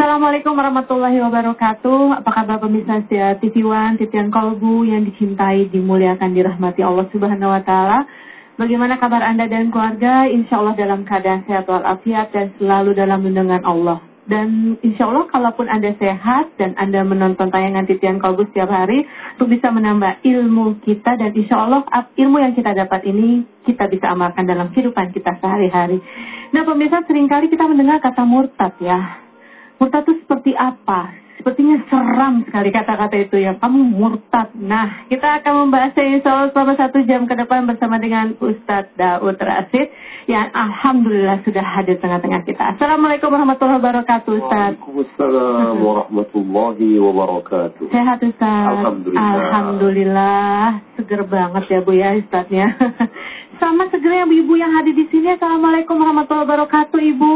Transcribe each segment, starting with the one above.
Assalamualaikum warahmatullahi wabarakatuh. Apa kabar pemirsa setia TV One, Titian Kolbu yang dicintai, dimuliakan, dirahmati Allah Subhanahu wa taala. Bagaimana kabar Anda dan keluarga? Insya Allah dalam keadaan sehat walafiat dan selalu dalam lindungan Allah. Dan insya Allah kalaupun Anda sehat dan Anda menonton tayangan Titian Kolbu setiap hari, untuk bisa menambah ilmu kita, dan insya Allah ilmu yang kita dapat ini kita bisa amalkan dalam kehidupan kita sehari-hari. Nah pemirsa, seringkali kita mendengar kata murtad ya. Murtad itu seperti apa? Sepertinya seram sekali kata-kata itu ya. Kamu murtad. Nah, kita akan membahasnya insya Allah selama 1 jam ke depan bersama dengan Ustadz Daud Rasid yang alhamdulillah sudah hadir tengah-tengah kita. Assalamualaikum warahmatullahi wabarakatuh, Ustadz. Waalaikumsalam warahmatullahi wabarakatuh. Sehat, Ustadz? Alhamdulillah. Alhamdulillah. Seger banget ya Bu ya Ustadznya. Sama segernya ibu-ibu yang hadir di sini. Assalamualaikum warahmatullahi wabarakatuh, Ibu.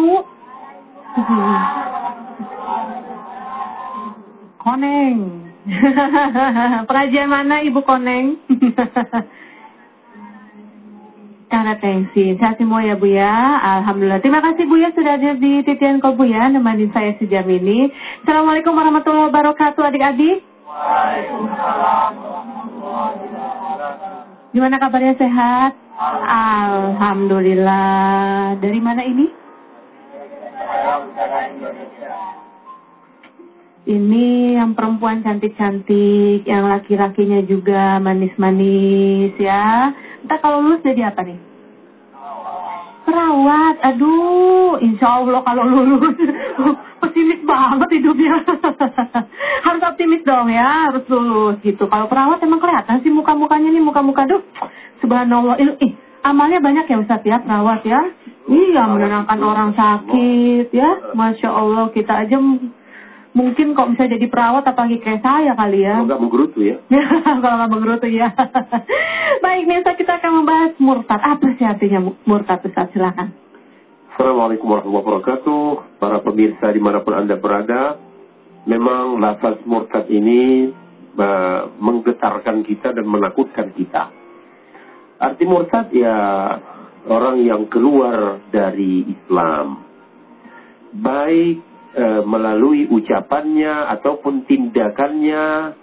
Koneng. Pengajian mana Ibu Koneng? Karena tensi. Sehat semua ya Bu ya. Alhamdulillah. Terima kasih Bu ya sudah hadir di Titian Kolbu ya, nemenin saya sejam ini. Assalamualaikum warahmatullahi wabarakatuh adik-adik. Waalaikumsalam. Gimana kabarnya, sehat? Alhamdulillah. Dari mana ini? Ini yang perempuan cantik-cantik, yang laki-lakinya juga manis-manis ya. Entah kalau lulus jadi apa nih? Perawat. Aduh, insya Allah kalau lulus. Pesimis banget hidupnya. Harus optimis dong ya, harus lulus gitu. Kalau perawat emang kelihatan sih muka-mukanya nih, muka-muka duh. Subhanallah. Amalnya banyak ya Ustadz ya, perawat ya. Iya, menenangkan orang sakit ya. Masya Allah, kita aja mungkin kok bisa jadi perawat apalagi kayak saya kali ya. Kalau nggak menggerutu ya. Kalau nggak menggerutu ya. Baik, nih Ustadz, kita akan membahas murtad. Apa sih artinya murtad, Ustadz? Silakan. Assalamualaikum warahmatullahi wabarakatuh. Para pemirsa dimanapun Anda berada, memang lafaz murtad ini menggetarkan kita dan menakutkan kita. Arti murtad ya orang yang keluar dari Islam, baik melalui ucapannya ataupun tindakannya,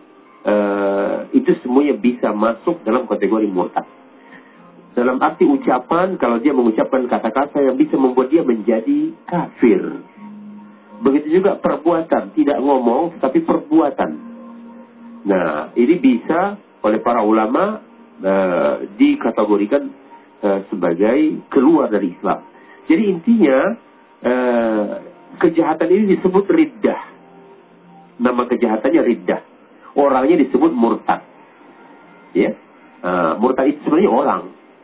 itu semuanya bisa masuk dalam kategori murtad. Dalam arti ucapan, kalau dia mengucapkan kata-kata yang bisa membuat dia menjadi kafir. Begitu juga perbuatan, tidak ngomong tetapi perbuatan. Nah, ini bisa oleh para ulama dikategorikan sebagai keluar dari Islam. Jadi intinya kejahatan ini disebut riddah. Nama kejahatannya riddah. Orangnya disebut murtad. Ya, murtad itu sebenarnya orang,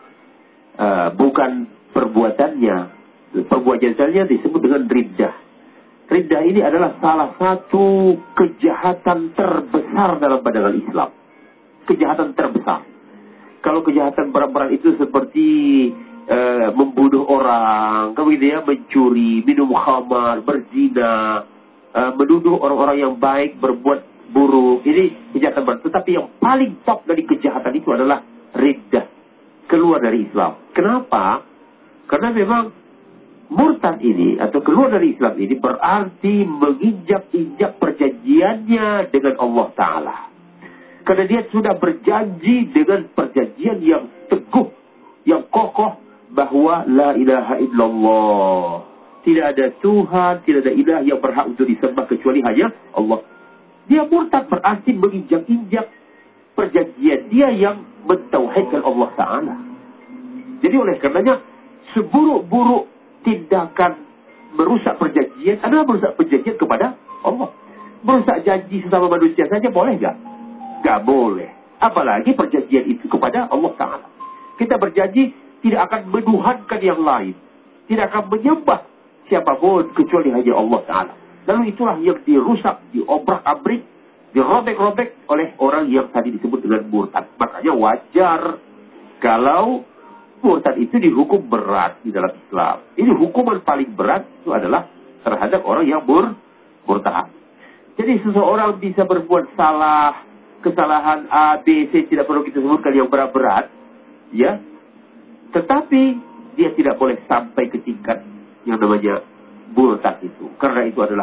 bukan perbuatannya. Perbuatannya disebut dengan riddah. Riddah ini adalah salah satu kejahatan terbesar dalam pandangan Islam. Kejahatan terbesar. Kalau kejahatan berat-berat itu seperti membunuh orang, kemudian mencuri, minum khamar, berzina, menuduh orang-orang yang baik berbuat buruk, ini kejahatan berat. Tetapi yang paling top dari kejahatan itu adalah riddah, keluar dari Islam. Kenapa? Karena memang murtad ini atau keluar dari Islam ini berarti menginjak-injak perjanjiannya dengan Allah Ta'ala. Karena dia sudah berjanji dengan perjanjian yang teguh, yang kokoh, bahwa la ilaha illallah. Tidak ada Tuhan, tidak ada ilah yang berhak untuk disembah kecuali hanya Allah. Dia murtad berarti menginjak-injak perjanjian dia yang mentauhidkan Allah Ta'ala. Jadi oleh karenanya, seburuk-buruk tindakan merusak perjanjian adalah merusak perjanjian kepada Allah. Merusak janji sesama manusia saja boleh nggak? Gak boleh. Apalagi perjanjian itu kepada Allah Ta'ala. Kita berjanji tidak akan menuhankan yang lain. Tidak akan menyembah siapapun kecuali hanya Allah Ta'ala. Lalu itulah yang dirusak, diobrak-abrik, dirobek-robek oleh orang yang tadi disebut dengan murtad. Makanya wajar kalau murtad itu dihukum berat di dalam Islam. Ini hukuman paling berat itu adalah terhadap orang yang murtad. Jadi seseorang bisa berbuat salah, kesalahan A, B, C, tidak perlu kita sebutkan yang berat-berat, ya. Tetapi dia tidak boleh sampai ke tingkat yang namanya murtad itu. Karena itu adalah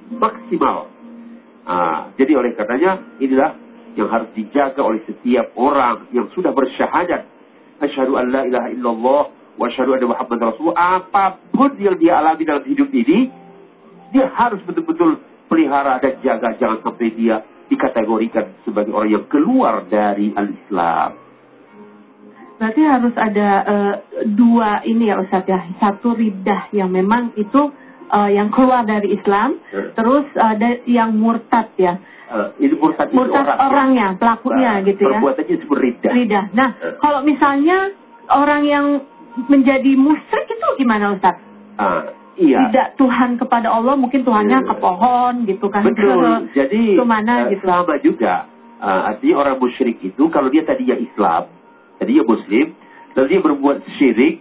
maksimal. Jadi oleh karenanya inilah yang harus dijaga oleh setiap orang yang sudah bersyahadat asyhadu an la ilaha illallah wa asyhadu anna Muhammadar Rasulullah. Apapun yang dia alami dalam hidup ini, dia harus betul-betul pelihara dan jaga, jangan sampai dia dikategorikan sebagai orang yang keluar dari al-Islam. Berarti harus ada dua ini ya Ustaz ya. Satu riddah yang memang itu yang keluar dari Islam, terus ada yang murtad ya. Ini murtad orangnya, pelakunya gitu ya. Perbuatannya disebut riddah. Riddah. Nah, kalau misalnya orang yang menjadi musyrik itu gimana Ustaz? Iya. Tidak Tuhan kepada Allah, mungkin Tuhannya ke pohon gitu kan. Betul. Jadi kemana gitu. sama juga. Artinya orang musyrik itu kalau dia tadinya Islam, tadinya Muslim, lalu dia berbuat syirik,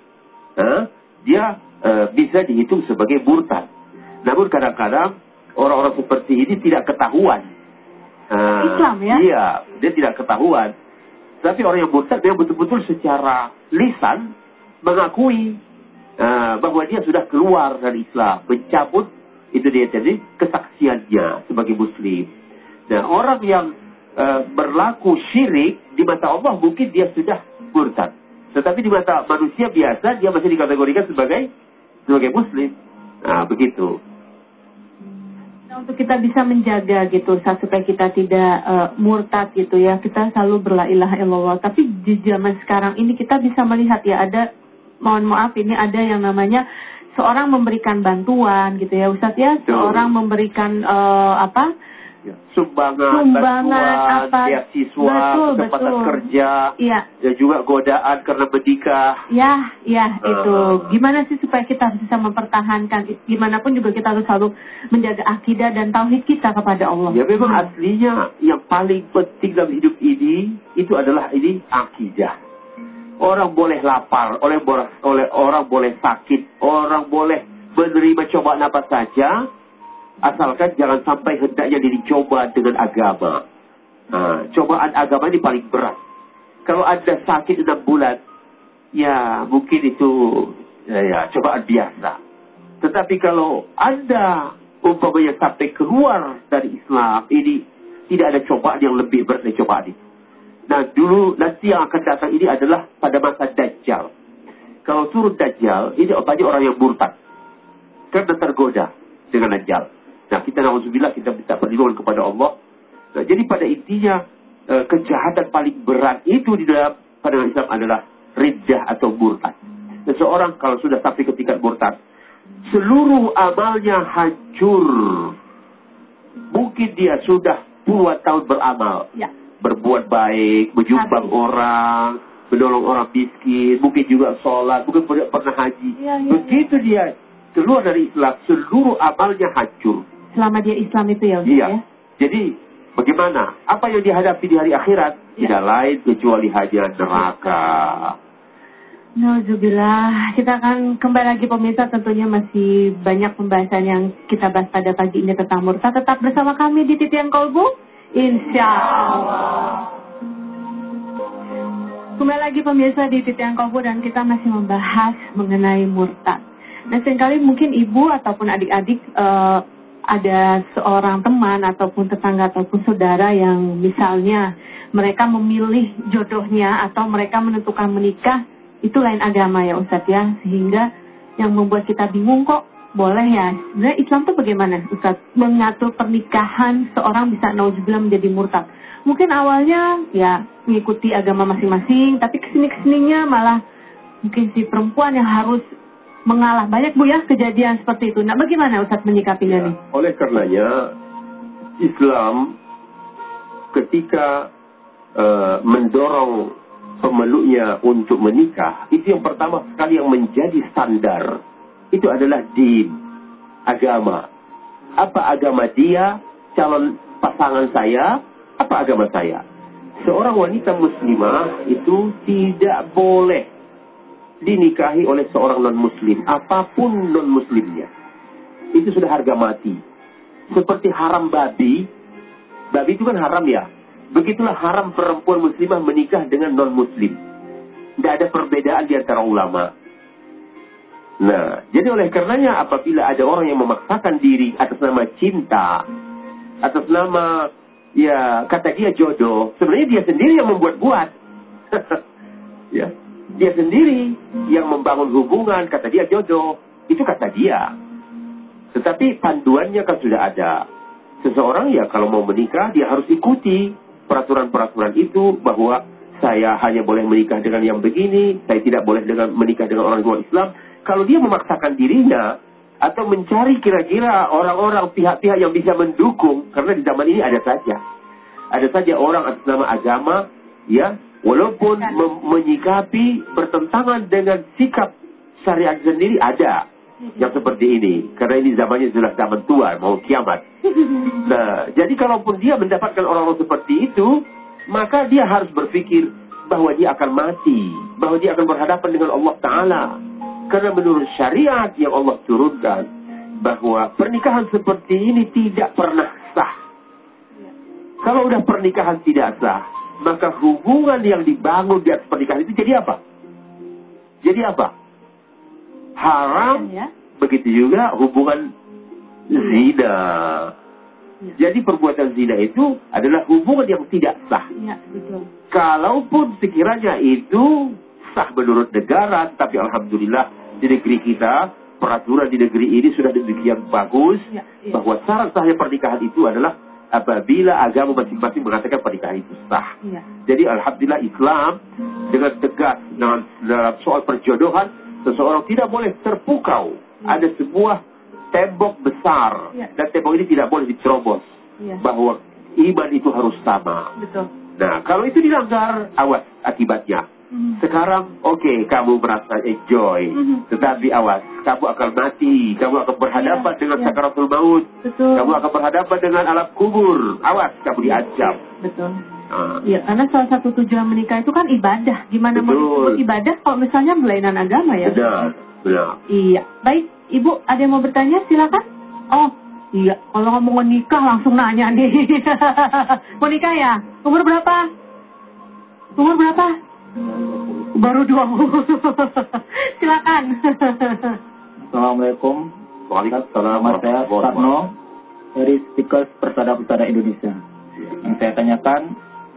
dia bisa dihitung sebagai murtad. Namun kadang-kadang orang-orang seperti ini tidak ketahuan. Islam ya? Iya, dia tidak ketahuan. Tapi orang yang murtad dia betul-betul secara lisan mengakui bahwa dia sudah keluar dari Islam, mencabut itu dia jadi kesaksiannya sebagai Muslim. Nah, orang yang berlaku syirik di mata Allah mungkin dia sudah murtad, tetapi di mata manusia biasa dia masih dikategorikan sebagai Muslim. Nah, begitu. Nah, untuk kita bisa menjaga gitu supaya kita tidak murtad gitu ya, kita selalu berla ilaha illallah. Tapi di zaman sekarang ini kita bisa melihat ya, ada, mohon maaf ini ada yang namanya seorang memberikan bantuan gitu ya Ustaz ya, seorang memberikan sumbangan, bantuan, beasiswa, kesempatan kerja, dan juga godaan karena menikah. Itu. Gimana sih supaya kita bisa mempertahankan, gimana pun juga kita harus selalu menjaga akidah dan tauhid kita kepada Allah. Ya memang aslinya yang paling penting dalam hidup ini itu adalah akidah. Orang boleh lapar, orang boleh sakit, orang boleh menerima cobaan apa saja, asalkan jangan sampai hendaknya dicoba dengan agama. Cobaan agama ini paling berat. Kalau Anda sakit 6 bulan, ya mungkin itu cobaan biasa. Tetapi kalau Anda umpamanya sampai keluar dari Islam, ini tidak ada cobaan yang lebih berat dari cobaan itu. Nah, nanti yang akan datang ini adalah pada masa Dajjal. Kalau turun Dajjal, ini banyak orang yang murtad karena tergoda dengan Dajjal. Nah, kita na'udzubillah, kita minta perlindungan kepada Allah. Nah, jadi pada intinya kejahatan paling berat itu di dalam pandangan Islam adalah riddah atau murtad. Seseorang kalau sudah sampai ke tingkat murtad, seluruh amalnya hancur. Mungkin dia sudah puluhan tahun beramal. Berbuat baik, menyumbang orang, menolong orang miskin, mungkin juga sholat, mungkin pernah haji. Begitu dia keluar dari Islam, seluruh amalnya hancur. Selama dia Islam itu ya Ustaz ya? Jadi bagaimana? Apa yang dihadapi di hari akhirat? Tidak lain kecuali hanya neraka. Nauzubillah. Kita akan kembali lagi pemirsa, tentunya masih banyak pembahasan yang kita bahas pada pagi ini tentang murtad. Tetap bersama kami di Titian Kolbu, insyaallah. Kembali lagi pemirsa di Titian Kolbu dan kita masih membahas mengenai murtad. Nah, seringkali mungkin ibu ataupun adik-adik ada seorang teman ataupun tetangga ataupun saudara yang misalnya mereka memilih jodohnya atau mereka menentukan menikah, itu lain agama ya Ustadz ya, sehingga yang membuat kita bingung kok boleh ya. Sebenarnya Islam itu bagaimana Ustadz mengatur pernikahan seorang bisa nauzubillah menjadi murtad? Mungkin awalnya ya mengikuti agama masing-masing, tapi kesini-kesininya malah mungkin si perempuan yang harus mengalah. Banyak Bu ya kejadian seperti itu. Nah, bagaimana Ustadz menyikapinya nih? Oleh karenanya Islam ketika mendorong pemeluknya untuk menikah, itu yang pertama sekali yang menjadi standar itu adalah din, agama. Apa agama dia, calon pasangan saya, apa agama saya? Seorang wanita muslimah itu tidak boleh dinikahi oleh seorang non-muslim, apapun non-muslimnya. Itu sudah harga mati. Seperti haram babi. Babi itu kan haram ya. Begitulah haram perempuan muslimah menikah dengan non-muslim. Tidak ada perbedaan di antara ulama. Nah, jadi oleh karenanya apabila ada orang yang memaksakan diri atas nama cinta, atas nama, ya, kata dia jodoh, sebenarnya dia sendiri yang membuat-buat. Ya, dia sendiri yang membangun hubungan, kata dia jodoh, itu kata dia. Tetapi panduannya kan sudah ada. Seseorang ya kalau mau menikah, dia harus ikuti peraturan-peraturan itu, bahwa saya hanya boleh menikah dengan yang begini, saya tidak boleh menikah dengan orang luar Islam. Kalau dia memaksakan dirinya, atau mencari kira-kira orang-orang, pihak-pihak yang bisa mendukung, karena di zaman ini ada saja orang atas nama agama, ya, walaupun menyikapi bertentangan dengan sikap syariat sendiri, ada yang seperti ini, karena ini zamannya sudah zaman tua, mau kiamat. Nah, jadi kalaupun dia mendapatkan orang-orang seperti itu, maka dia harus berpikir bahwa dia akan mati, bahwa dia akan berhadapan dengan Allah Ta'ala. Karena menurut syariat yang Allah turunkan, bahwa pernikahan seperti ini tidak pernah sah. Kalau udah pernikahan tidak sah, maka hubungan yang dibangun di atas pernikahan itu jadi apa? Jadi apa? Haram. Begitu juga hubungan zina. Jadi perbuatan zina itu adalah hubungan yang tidak sah. Ya, betul. Kalaupun sekiranya itu sah menurut negara, tapi alhamdulillah di negeri kita, peraturan di negeri ini sudah demikian bagus, bahwa syarat sahnya pernikahan itu adalah apabila agama masing-masing mengatakan pernikahan itu sah. Jadi alhamdulillah Islam dengan tegas dalam soal perjodohan, seseorang tidak boleh terpukau. Ada sebuah tembok besar, dan tembok ini tidak boleh diterobos, bahwa iman itu harus sama. Betul. Nah, kalau itu dilanggar, awas akibatnya. Sekarang, oke, kamu merasa enjoy, tetapi awas, kamu akan mati, kamu akan berhadapan dengan sakaratul maut, kamu akan berhadapan dengan alam kubur, awas, kamu diancam. Betul. Iya, karena salah satu tujuan menikah itu kan ibadah. Gimana mau disebut ibadah kalau misalnya berlainan agama, ya? Benar. Iya. Baik, Ibu, ada yang mau bertanya? Silakan. Oh, iya. Kalau ngomong nikah langsung nanya nih. Mau nikah ya? Umur berapa? Baru 20. Silakan. Assalamualaikum. Waalaikumsalam. Nama saya Sarno dari Speakers Persada Pusada Indonesia. Yang saya tanyakan,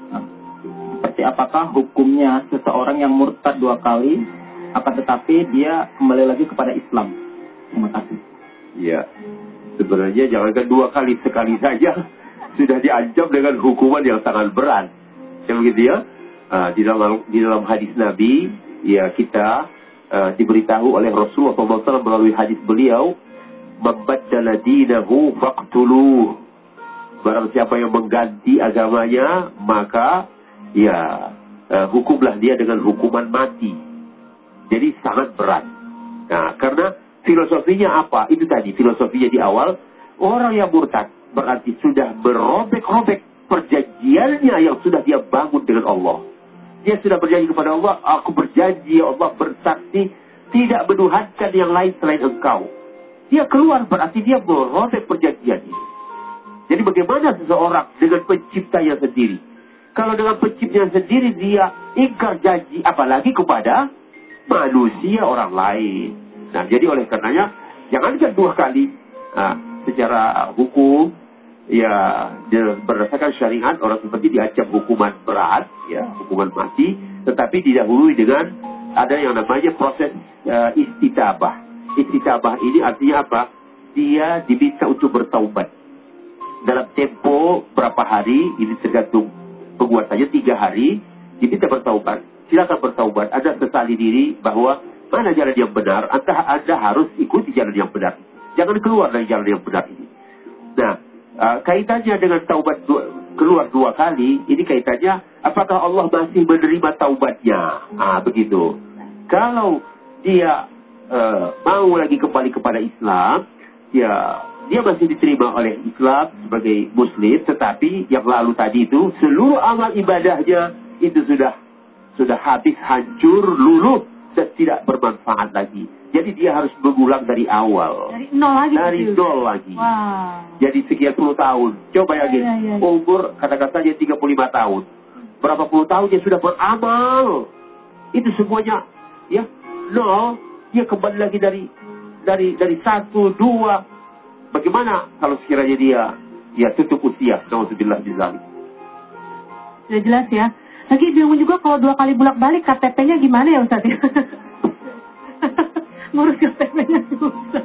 seperti apakah hukumnya seseorang yang murtad 2 kali, akan tetapi dia kembali lagi kepada Islam? Terima kasih. Ya, sebenarnya jangankan 2 kali, sekali saja sudah diancam dengan hukuman yang sangat berat. Yang begitu ya. Di dalam hadis Nabi, ya, kita diberitahu oleh Rasulullah SAW melalui hadis beliau, "Mabaddala dinahu faqtuluh." Barang siapa yang mengganti agamanya, maka ya hukumlah dia dengan hukuman mati. Jadi sangat berat. Nah, karena filosofinya apa? Itu tadi filosofinya di awal, orang yang murtad berarti sudah berobek-robek perjanjiannya yang sudah dia bangun dengan Allah. Dia sudah berjanji kepada Allah, aku berjanji, ya Allah, bersaksi, tidak menuhankan yang lain selain engkau. Dia keluar, berarti dia merobek perjanjian ini. Jadi bagaimana seseorang dengan penciptanya sendiri? Kalau dengan penciptanya sendiri dia ingkar janji, apalagi kepada manusia orang lain. Nah, jadi oleh karenanya, jangankan 2 kali, secara hukum, ya, berdasarkan syariat, orang seperti diancam hukuman berat, ya, hukuman mati, tetapi didahului dengan ada yang namanya proses istitabah. Istitabah ini artinya apa? Dia diminta untuk bertaubat. Dalam tempo berapa hari, ini tergantung penguasanya, 3 hari, diminta bertaubat. Silakan bertaubat. Anda sesali diri bahwa mana jalan yang benar, Anda harus ikuti jalan yang benar. Jangan keluar dari jalan yang benar ini. Nah, kaitannya dengan taubat keluar 2 kali, ini kaitannya apakah Allah masih menerima taubatnya? Begitu. Kalau dia mau lagi kembali kepada Islam, ya, dia masih diterima oleh Islam sebagai Muslim, tetapi yang lalu tadi itu seluruh amal ibadahnya itu sudah habis, hancur, luluh, dan tidak bermanfaat lagi. Jadi dia harus mengulang dari awal. Dari nol lagi. Dari nol lagi. Wow. Jadi sekian puluh tahun. Coba bayangin, umur katakan saja 35 tahun. Berapa puluh tahun dia sudah beramal. Itu semuanya ya nol. dia kembali lagi dari 1, 2. Bagaimana kalau sekiranya dia tutup usia? Nauzubillah min dzalik. Sudah jelas ya. Lagi bingung juga kalau 2 kali bolak-balik KTP-nya gimana ya Ustaz ya? Ngurus KTP-nya susah.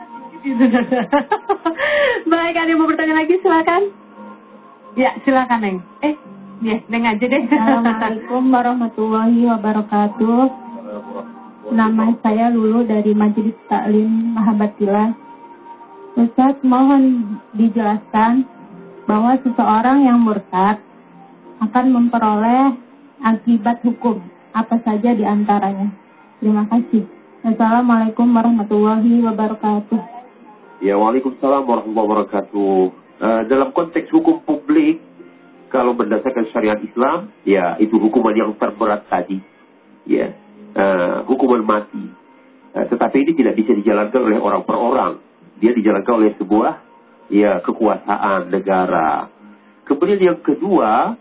Baik, ada yang mau bertanya lagi? Silakan. Ya, silakan Neng. Neng aja deh. Assalamualaikum warahmatullahi wabarakatuh. Nama saya Lulu dari Majelis Taklim Mahabbatillah. Ustaz, mohon dijelaskan bahwa seseorang yang murtad akan memperoleh akibat hukum apa saja di antaranya. Terima kasih. Assalamualaikum warahmatullahi wabarakatuh. Ya, waalaikumsalam warahmatullahi wabarakatuh. Dalam konteks hukum publik, kalau berdasarkan syariat Islam, ya itu hukuman yang terberat tadi, ya hukuman mati. Tetapi ini tidak bisa dijalankan oleh orang per orang. Dia dijalankan oleh sebuah kekuasaan negara. Kemudian yang kedua,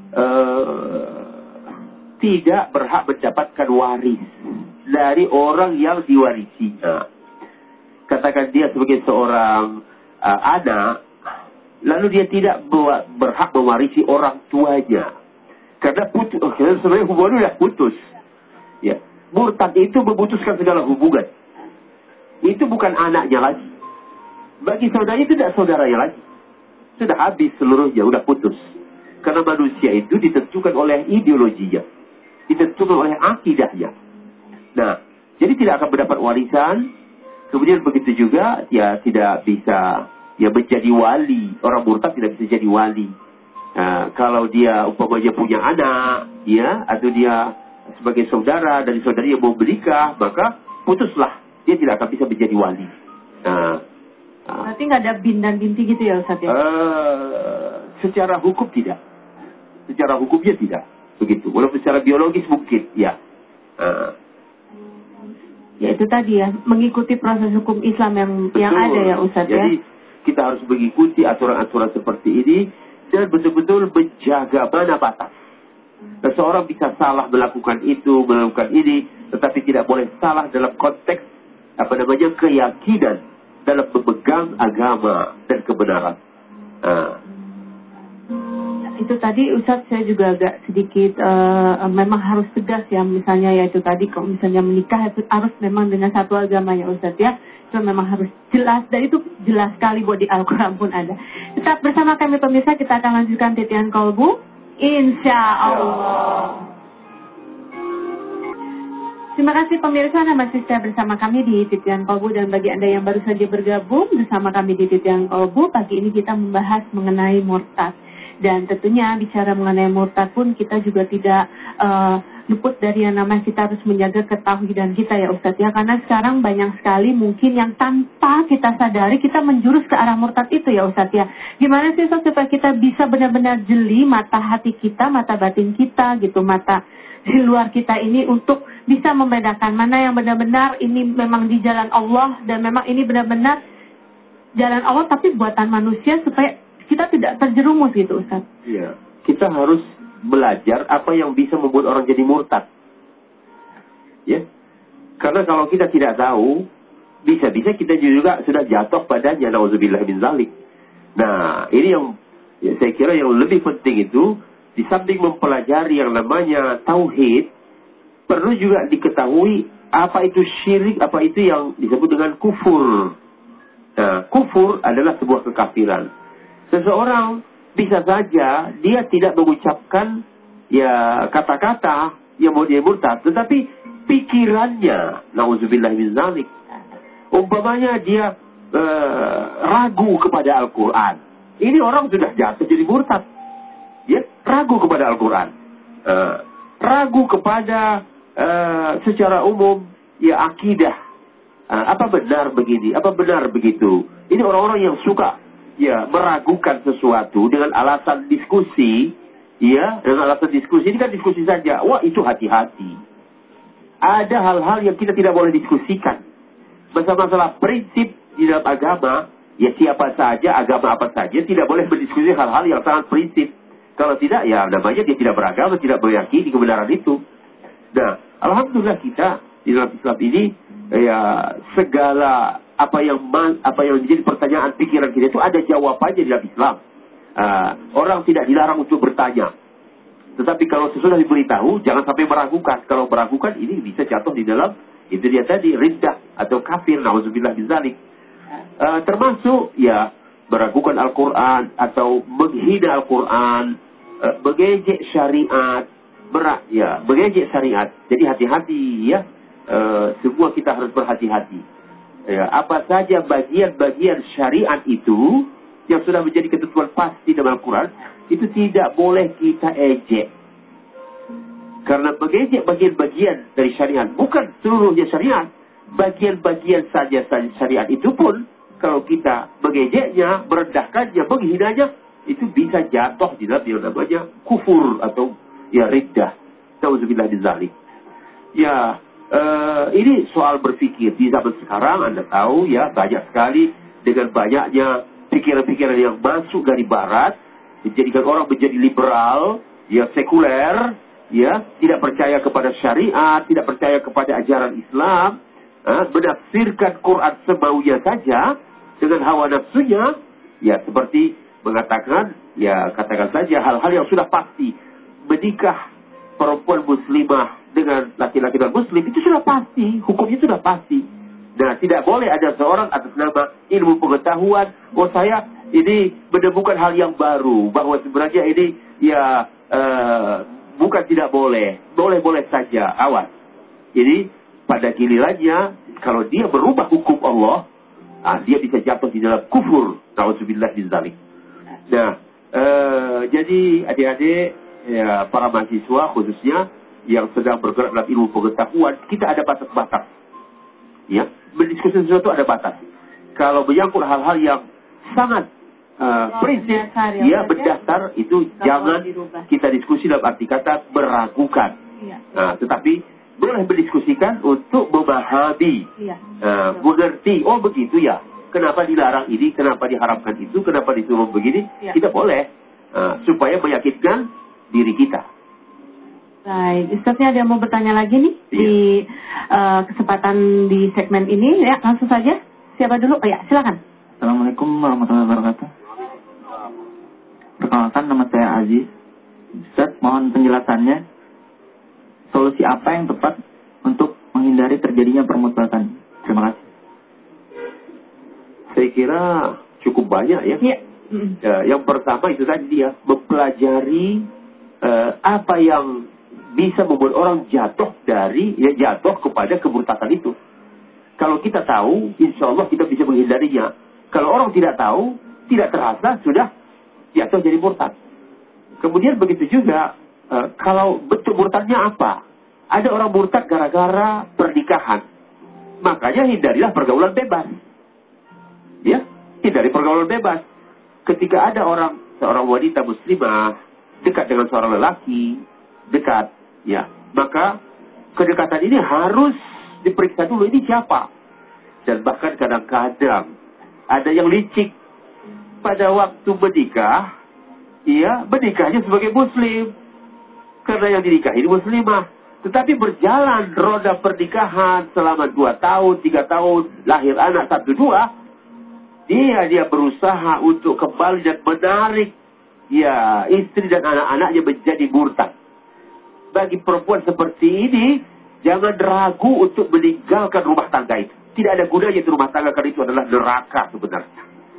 tidak berhak mendapatkan waris dari orang yang diwarisinya. Katakan dia sebagai seorang anak, lalu dia tidak berhak mewarisi orang tuanya. Karena sebenarnya hubungan sudah putus. Ya. Murtad itu memutuskan segala hubungan. Itu bukan anaknya lagi. Bagi saudara itu tidak saudaranya lagi. Sudah habis seluruhnya, sudah putus. Karena manusia itu ditentukan oleh ideologinya. Ditentukan oleh akidahnya. Nah, jadi tidak akan mendapat warisan. Kemudian begitu juga, ya tidak bisa menjadi wali. Orang murtad tidak bisa jadi wali. Kalau dia umpamanya punya anak, atau dia sebagai saudara dari saudari yang mau menikah, maka putuslah. Dia tidak akan bisa menjadi wali. Berarti nggak ada bin dan binti gitu ya Ustaz ya? Secara hukum tidak. Secara hukumnya tidak. Begitu. Walaupun secara biologis mungkin, ya. Ya itu tadi ya, mengikuti proses hukum Islam yang ada ya Ustaz ya. Jadi kita harus mengikuti aturan-aturan seperti ini dan betul-betul menjaga mana batas. Seseorang bisa salah melakukan ini, tetapi tidak boleh salah dalam konteks keyakinan dalam memegang agama dan kebenaran. Itu tadi Ustaz saya juga agak sedikit memang harus tegas ya, misalnya ya itu tadi kalau misalnya menikah itu harus memang dengan satu agama ya Ustaz ya. Itu memang harus jelas, dan itu jelas sekali buat di Al-Quran pun ada. Tetap bersama kami pemirsa, kita akan lanjutkan titian kolbu insya Allah. Terima kasih pemirsa, masih setia bersama kami di Titian Kolbu, dan bagi Anda yang baru saja bergabung bersama kami di Titian Kolbu, pagi ini kita membahas mengenai murtad. Dan tentunya bicara mengenai murtad pun kita juga tidak luput dari yang namanya kita harus menjaga ketauhidan kita ya Ustadz ya. Karena sekarang banyak sekali mungkin yang tanpa kita sadari kita menjurus ke arah murtad itu ya Ustadz ya. Gimana sih Ustadz supaya kita bisa benar-benar jeli mata hati kita, mata batin kita gitu, mata di luar kita ini untuk bisa membedakan mana yang benar-benar ini memang di jalan Allah dan memang ini benar-benar jalan Allah tapi buatan manusia, supaya kita tidak terjerumus gitu Ustaz. Iya, kita harus belajar apa yang bisa membuat orang jadi murtad. Ya, karena kalau kita tidak tahu, bisa-bisa kita juga sudah jatuh padanya, nauzubillah min dzalik. Nah, ini yang saya kira yang lebih penting itu, di samping mempelajari yang namanya tauhid, perlu juga diketahui apa itu syirik, apa itu yang disebut dengan kufur. Nah, kufur adalah sebuah kekafiran. Seseorang bisa saja dia tidak mengucapkan kata-kata yang mau dia murtad, tetapi pikirannya, nauzubillah min dzalik, umpamanya dia ragu kepada Al-Quran. Ini orang sudah jatuh jadi murtad. Ya, ragu kepada Al-Quran, ragu kepada secara umum akidah, apa benar begini, apa benar begitu. Ini orang-orang yang suka meragukan sesuatu dengan alasan diskusi, dengan alasan diskusi. Ini kan diskusi saja. Wah, itu hati-hati. Ada hal-hal yang kita tidak boleh diskusikan. Masalah prinsip di dalam agama, siapa saja, agama apa saja, tidak boleh berdiskusi hal-hal yang sangat prinsip. Kalau tidak, namanya dia tidak beragama, tidak meyakini kebenaran itu. Nah, alhamdulillah kita di dalam Islam ini segala apa yang menjadi pertanyaan pikiran kita itu ada jawabannya di dalam Islam. Orang tidak dilarang untuk bertanya. Tetapi kalau sesudah diberitahu, jangan sampai meragukan. Kalau meragukan, ini bisa jatuh di dalam, itu dia tadi, riddah atau kafir, na'udzubillah min dzalik. Termasuk, meragukan Al-Quran, atau menghina Al-Quran, mengejek syariat, mengejek syariat. Jadi hati-hati, semua kita harus berhati-hati. Apa saja bagian-bagian syariat itu, yang sudah menjadi ketentuan pasti dalam Al-Quran, itu tidak boleh kita ejek. Karena mengejek bagian-bagian dari syariat, bukan seluruhnya syariat, bagian-bagian saja syariat itu pun, kalau kita mengejeknya, merendahkannya, menghinanya, itu bisa jatuh di dalam yang namanya kufur atau riddah. Na'udzubillah min dzalik. Ini soal berpikir. Di zaman sekarang Anda tahu banyak sekali dengan banyaknya pikiran-pikiran yang masuk dari barat, menjadikan orang menjadi liberal, sekuler, tidak percaya kepada syariat, tidak percaya kepada ajaran Islam, menafsirkan Quran semaunya saja dengan hawa nafsunya, seperti mengatakan, katakan saja hal-hal yang sudah pasti. Menikah perempuan muslimah dengan laki-laki non muslim itu sudah pasti, hukumnya sudah pasti. Nah, tidak boleh ada seorang atas nama ilmu pengetahuan, saya ini menemukan hal yang baru, bahwa sebenarnya ini bukan tidak boleh, boleh-boleh saja, awas. Jadi pada gilirannya, kalau dia berubah hukum Allah, dia bisa jatuh di dalam kufur. Na'udzubillah min dzalik. Nah, jadi adik-adik, para mahasiswa khususnya yang sedang bergerak dalam ilmu pengetahuan, kita ada batas-batas. Berdiskusi sesuatu ada batas. Kalau menyangkut hal-hal yang sangat prinsip, berdasar, itu jangan kita diskusi dalam arti kata meragukan. Tetapi boleh berdiskusikan untuk memahami, mengerti. Oh begitu ya. Kenapa dilarang ini? Kenapa diharamkan itu? Kenapa disuruh begini? Kita boleh supaya meyakinkan diri kita. Baik, Ustaznya ada yang mau bertanya lagi nih di kesempatan di segmen ini, langsung saja. Siapa dulu? Silakan. Assalamualaikum warahmatullahi wabarakatuh. Perkenalkan, nama saya Aziz. Ustaz, mohon penjelasannya. Solusi apa yang tepat untuk menghindari terjadinya permutlatan? Terima kasih. Saya kira cukup banyak ya. Yang pertama itu tadi dia mempelajari apa yang bisa membuat orang jatuh kepada kemurtadan itu. Kalau kita tahu, insya Allah kita bisa menghindarinya. Kalau orang tidak tahu, tidak terasa, sudah jatuh jadi murtad. Kemudian begitu juga, kalau bentuk murtadnya apa? Ada orang murtad gara-gara pernikahan. Makanya hindarilah pergaulan bebas. Hindari pergaulan bebas. Ketika ada seorang wanita muslimah dekat dengan seorang lelaki, maka kedekatan ini harus diperiksa dulu, ini siapa. Dan bahkan kadang-kadang ada yang licik pada waktu menikah, menikahnya sebagai muslim karena yang dinikahi muslimah. Tetapi berjalan roda pernikahan selama 2 tahun, 3 tahun, lahir anak 1, 2, dia berusaha untuk kembali dan menarik istri dan anak-anaknya menjadi murtad. Bagi perempuan seperti ini, jangan ragu untuk meninggalkan rumah tangga itu. Tidak ada gunanya itu rumah tangga, karena itu adalah neraka sebenarnya.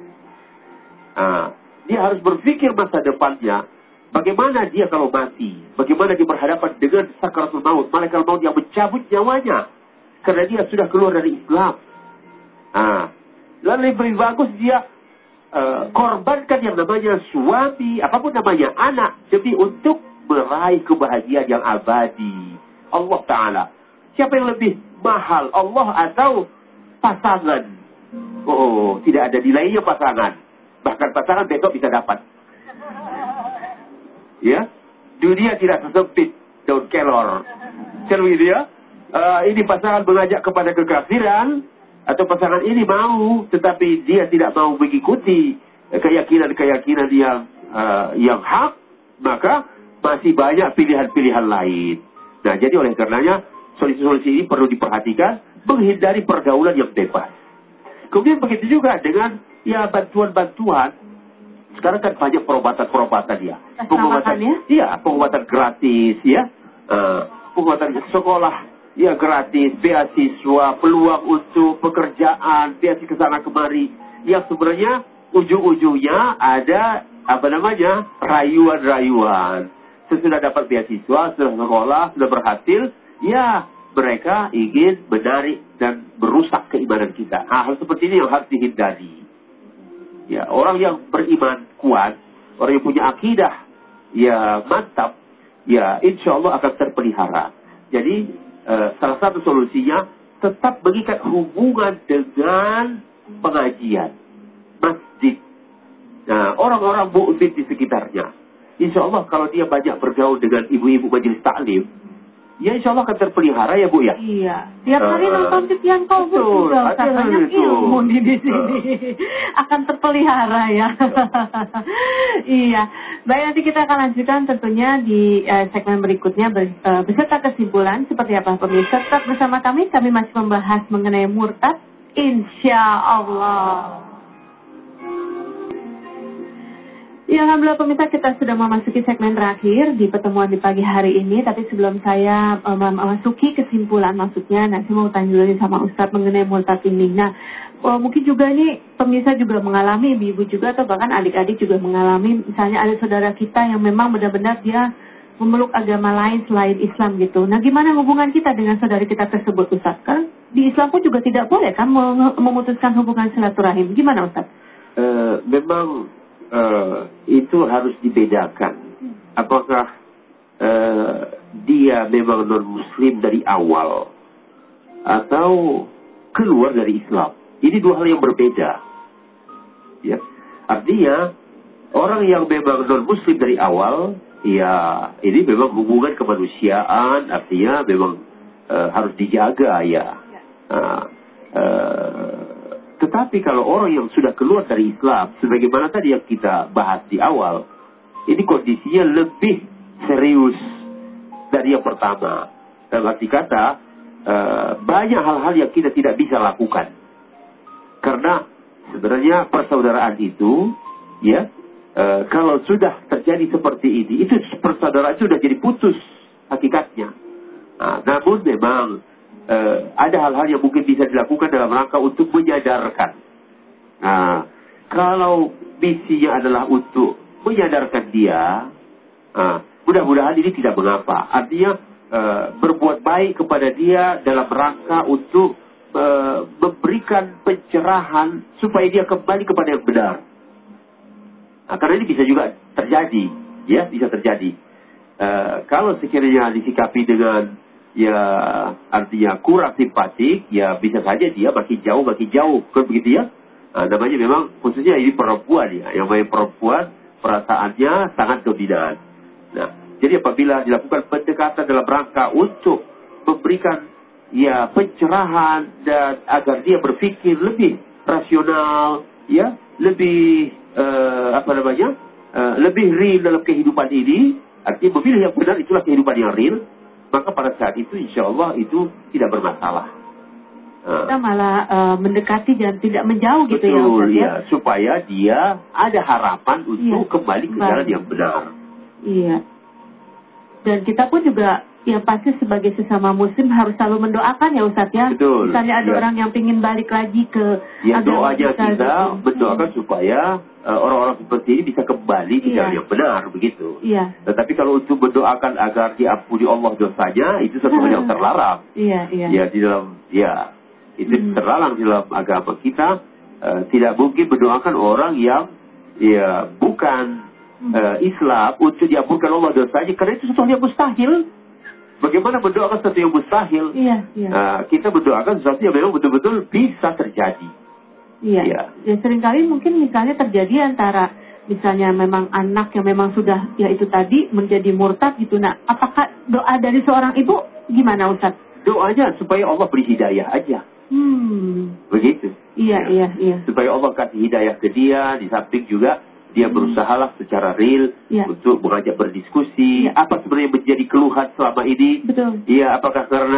Dia harus berpikir masa depannya, bagaimana dia kalau mati, bagaimana dia berhadapan dengan sakaratul maut, malaikat maut yang mencabut nyawanya, karena dia sudah keluar dari Islam. Lalu lebih bagus dia korbankan yang namanya suami, apapun namanya, anak, demi untuk meraih kebahagiaan yang abadi. Allah Ta'ala. Siapa yang lebih mahal, Allah atau pasangan? Oh, tidak ada nilainya pasangan. Bahkan pasangan besok bisa dapat. Dunia tidak sesempit daun kelor. Kalau dia, ini pasangan mengajak kepada kekafiran, atau pasangan ini mau, tetapi dia tidak mau mengikuti keyakinan-keyakinan yang hak, maka masih banyak pilihan-pilihan lain. Nah, jadi oleh karenanya solusi-solusi ini perlu diperhatikan menghindari pergaulan yang bebas. Kemudian begitu juga dengan ya bantuan-bantuan. Sekarang kan banyak perobatan-perobatan ya. Pengobatan ya? Iya, pengobatan gratis ya. Pengobatan sekolah ya gratis, beasiswa, peluang untuk pekerjaan, beasiswa ke sana kemari. Yang sebenarnya ujung-ujungnya ada rayuan-rayuan. Sesudah dapat beasiswa, sudah sekolah, sudah berhasil, ya mereka ingin menarik dan merusak keimanan kita. Hal seperti ini yang harus dihindari. Ya, orang yang beriman kuat, orang yang punya akidah ya mantap, ya insya Allah akan terpelihara. Jadi salah satu solusinya tetap mengikat hubungan dengan pengajian, masjid. Nah, orang-orang mu'min di sekitarnya. Insya Allah kalau dia banyak bergaul dengan ibu-ibu majelis taklim, ya insya Allah akan terpelihara ya Bu ya. Iya. Tiap hari nonton Titian Kolbu juga. Banyak ilmu di sini. Akan terpelihara ya. Iya. Baik, nanti kita akan lanjutkan tentunya di segmen berikutnya beserta kesimpulan seperti apa pemirsa. Tetap bersama kami masih membahas mengenai murtad. Insya Allah. Ya, alhamdulillah pemirsa, kita sudah memasuki segmen terakhir di pertemuan di pagi hari ini. Tapi sebelum saya memasuki kesimpulan maksudnya, saya mau tanya dulu nih sama Ustadz mengenai murtad ini. Nah, mungkin juga ini pemirsa juga mengalami, ibu-ibu juga atau bahkan adik-adik juga mengalami. Misalnya ada saudara kita yang memang benar-benar dia memeluk agama lain selain Islam gitu. Nah, gimana hubungan kita dengan saudara kita tersebut, Ustadz? Kan di Islam pun juga tidak boleh kan memutuskan hubungan silaturahim. Gimana, Ustadz? Memang itu harus dibedakan. Apakah dia memang non-muslim dari awal atau keluar dari Islam? Ini dua hal yang berbeda. Ya, artinya orang yang memang non-muslim dari awal, ya ini memang hubungan kemanusiaan, artinya memang harus dijaga ya. Tetapi kalau orang yang sudah keluar dari Islam, sebagaimana tadi yang kita bahas di awal, ini kondisinya lebih serius dari yang pertama. Dalam arti kata, banyak hal-hal yang kita tidak bisa lakukan. Karena sebenarnya persaudaraan itu, ya, kalau sudah terjadi seperti ini, itu persaudaraan sudah jadi putus hakikatnya. Namun memang ada hal-hal yang mungkin bisa dilakukan dalam rangka untuk menyadarkan. Nah, kalau misinya adalah untuk menyadarkan dia, mudah-mudahan ini tidak mengapa. Artinya berbuat baik kepada dia dalam rangka untuk memberikan pencerahan supaya dia kembali kepada yang benar. Karena ini bisa juga terjadi, ya bisa terjadi. Kalau sekiranya disikapi dengan ya artinya kurang simpatik, ya bisa saja dia makin jauh, kan begitu ya. Namanya memang khususnya ini perempuan ya, yang namanya perempuan perasaannya sangat dominan. Nah, jadi apabila dilakukan pendekatan dalam rangka untuk memberikan ya pencerahan dan agar dia berpikir lebih rasional, ya lebih lebih real dalam kehidupan ini, artinya memilih yang benar itulah kehidupan yang real. Maka pada saat itu insya Allah itu tidak bermasalah. Kita malah mendekati dan tidak menjauh gitu. Betul, ya Ustaz ya. Supaya dia ada harapan untuk kembali ke jalan yang benar. Iya. Dan kita pun juga ya pasti sebagai sesama muslim harus selalu mendoakan ya Ustaz ya. Betul. Misalnya ada orang yang ingin balik lagi ke agama kita mendoakan supaya orang-orang seperti ini bisa kembali ke jalan yang benar begitu. Iya. Tetapi kalau untuk mendoakan agar diampuni Allah dosanya itu sesuatu yang terlarang. Iya. Ya di dalam itu terlarang di dalam agama kita. Tidak mungkin mendoakan orang yang ya bukan Islam untuk diampunkan Allah dosanya, karena itu sesuatu yang mustahil. Bagaimana mendoakan sesuatu yang mustahil? Iya. Kita mendoakan sesuatu yang memang betul-betul bisa terjadi. Iya. Ya seringkali mungkin misalnya terjadi antara misalnya memang anak yang memang sudah ya itu tadi menjadi murtad gitu. Nah, apakah doa dari seorang ibu gimana Ustaz? Doanya supaya Allah beri hidayah aja. Begitu. Iya. Supaya Allah kasih hidayah ke dia, di samping juga dia berusahalah secara real untuk mengajak berdiskusi. Apa sebenarnya menjadi keluhan selama ini? Betul. Iya, apakah karena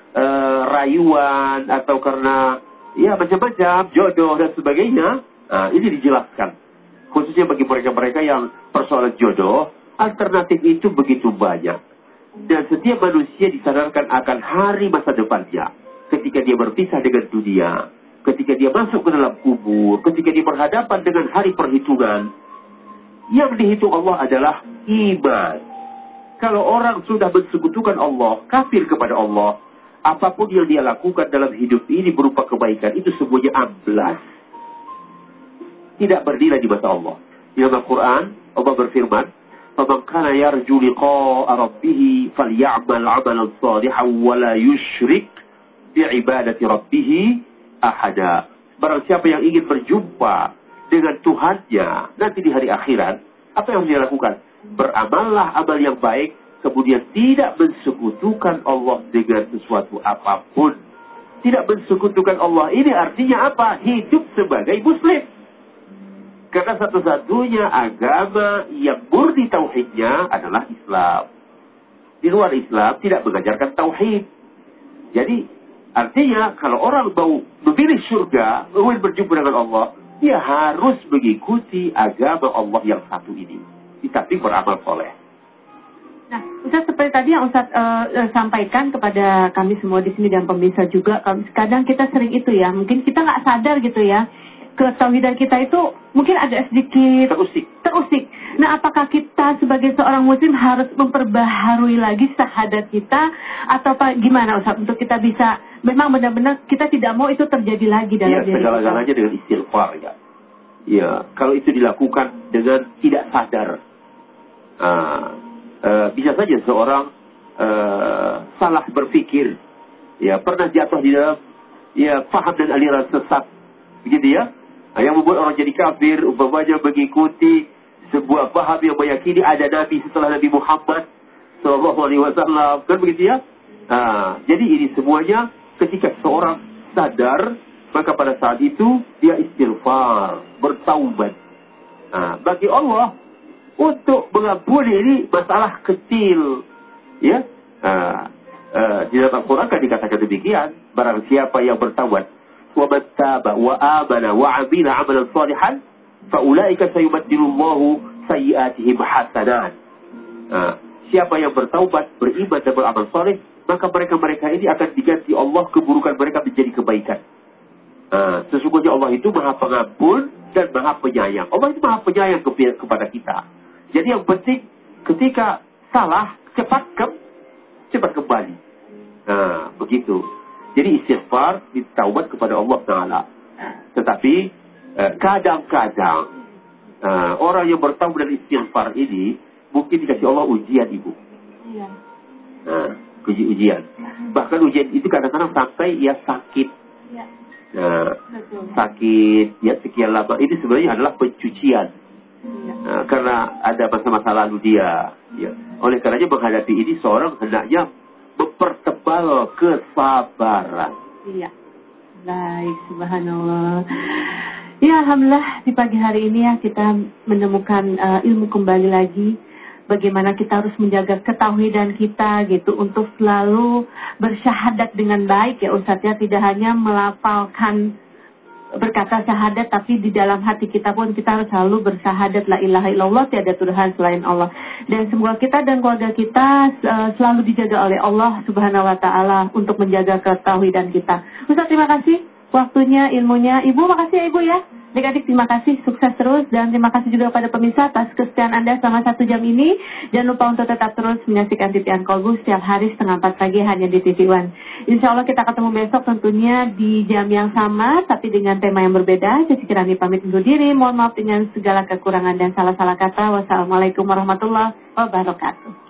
rayuan atau karena ya macam-macam, jodoh dan sebagainya. Ini dijelaskan. Khususnya bagi mereka-mereka yang persoalan jodoh, alternatif itu begitu banyak. Dan setiap manusia disadarkan akan hari masa depannya. Ketika dia berpisah dengan dunia, ketika dia masuk ke dalam kubur, ketika dia berhadapan dengan hari perhitungan, yang dihitung Allah adalah iman. Kalau orang sudah mensekutukan Allah, kafir kepada Allah, apapun yang dia lakukan dalam hidup ini berupa kebaikan, itu semuanya amblas. Tidak bernilai di mata Allah. Di dalam Al-Quran, Allah berfirman, فَمَنْ كَانَ يَرْجُو لِقَاءَ رَبِّهِ فَلْيَعْمَلْ عَمَلًا صَالِحًا وَلَا يُشْرِكْ بِعِبَادَةِ رَبِّهِ أَحَدًا. Barang siapa yang ingin berjumpa dengan Tuhannya nanti di hari akhirat, apa yang harus dia lakukan? Beramallah amal yang baik, kemudian tidak mensekutukan Allah dengan sesuatu apapun. Tidak mensekutukan Allah ini artinya apa? Hidup sebagai Muslim. Karena satu-satunya agama yang murni tauhidnya adalah Islam. Di luar Islam tidak mengajarkan tauhid. Jadi artinya kalau orang mau memilih surga, ingin berjumpa dengan Allah, dia harus mengikuti agama Allah yang satu ini. Tapi beramal soleh. Nah, Ustaz, seperti tadi yang Ustaz sampaikan kepada kami semua di sini dan pemirsa juga, kadang kita sering itu ya, mungkin kita nggak sadar gitu ya, ketauhidan kita itu mungkin ada sedikit terusik. Nah, apakah kita sebagai seorang muslim harus memperbaharui lagi syahadat kita atau apa gimana Ustaz untuk kita bisa memang benar-benar kita tidak mau itu terjadi lagi dalam diri kita? Segala-galanya dengan istighfar ya. Ya, kalau itu dilakukan dengan tidak sadar, bisa saja seorang salah berpikir, ya pernah jatuh di dalam ya paham dan aliran sesat, begitu ya. Yang membuat orang jadi kafir, umpamanya mengikuti sebuah paham yang meyakini ada Nabi setelah Nabi Muhammad SAW, kan begitu ya? Jadi ini semuanya ketika seorang sadar, maka pada saat itu dia istighfar, bertaubat. Bagi Allah untuk mengampuni ini masalah kecil, ya. Di dalam Al-Quran kan dikatakan demikian, barang siapa yang bertaubat, وَمَنْ تَابَ وَآمَنَ وَعَمِلَ عَمَلًا صَالِحًا فَأُولَئِكَ سَيُبَدِّلُ اللَّهُ سَيِّئَاتِهِمْ حَسَنَاتٍ. Siapa yang bertaubat, beriman dan beramal saleh, maka mereka-mereka ini akan diganti Allah keburukan mereka menjadi kebaikan. Sesungguhnya Allah itu Maha Pengampun dan Maha Penyayang. Allah itu Maha Penyayang kepada kita. Jadi yang penting ketika salah cepat kembali. Begitu. Jadi istighfar, ditaubat kepada Allah Ta'ala. Tetapi kadang-kadang orang yang bertaubat dan istighfar ini mungkin dikasih Allah ujian, Ibu. Iya. Ujian. Bahkan ujian itu kadang-kadang sampai ya sakit. Iya. Sakit ya sekian lama. Ini sebenarnya adalah pencucian. Iya. Karena ada masa-masa lalu dia. Ya. Oleh karenanya menghadapi ini seorang hendaknya mempertebal kesabaran. Iya. Baik, subhanallah. Ya, alhamdulillah di pagi hari ini ya kita menemukan ilmu kembali lagi. Bagaimana kita harus menjaga ketauhidan kita gitu untuk selalu bersyahadat dengan baik ya Ustaz ya. Tidak hanya melafalkan berkata syahadat, tapi di dalam hati kita pun kita harus selalu bersyahadat la ilaha illallah, tiada Tuhan selain Allah. Dan semoga kita dan keluarga kita selalu dijaga oleh Allah Subhanahu wa taala untuk menjaga ketauhidan kita. Ustaz, terima kasih waktunya, ilmunya. Ibu, makasih ya Ibu ya. Adik-adik terima kasih, sukses terus, dan terima kasih juga kepada pemirsa atas kesetiaan Anda selama 1 jam ini. Jangan lupa untuk tetap terus menyaksikan Titian Kolbu setiap hari 3:30 pagi hanya di TV One. Insya Allah kita ketemu besok tentunya di jam yang sama, tapi dengan tema yang berbeda. Saya Kirani pamit undur diri, mohon maaf dengan segala kekurangan dan salah-salah kata. Wassalamualaikum warahmatullahi wabarakatuh.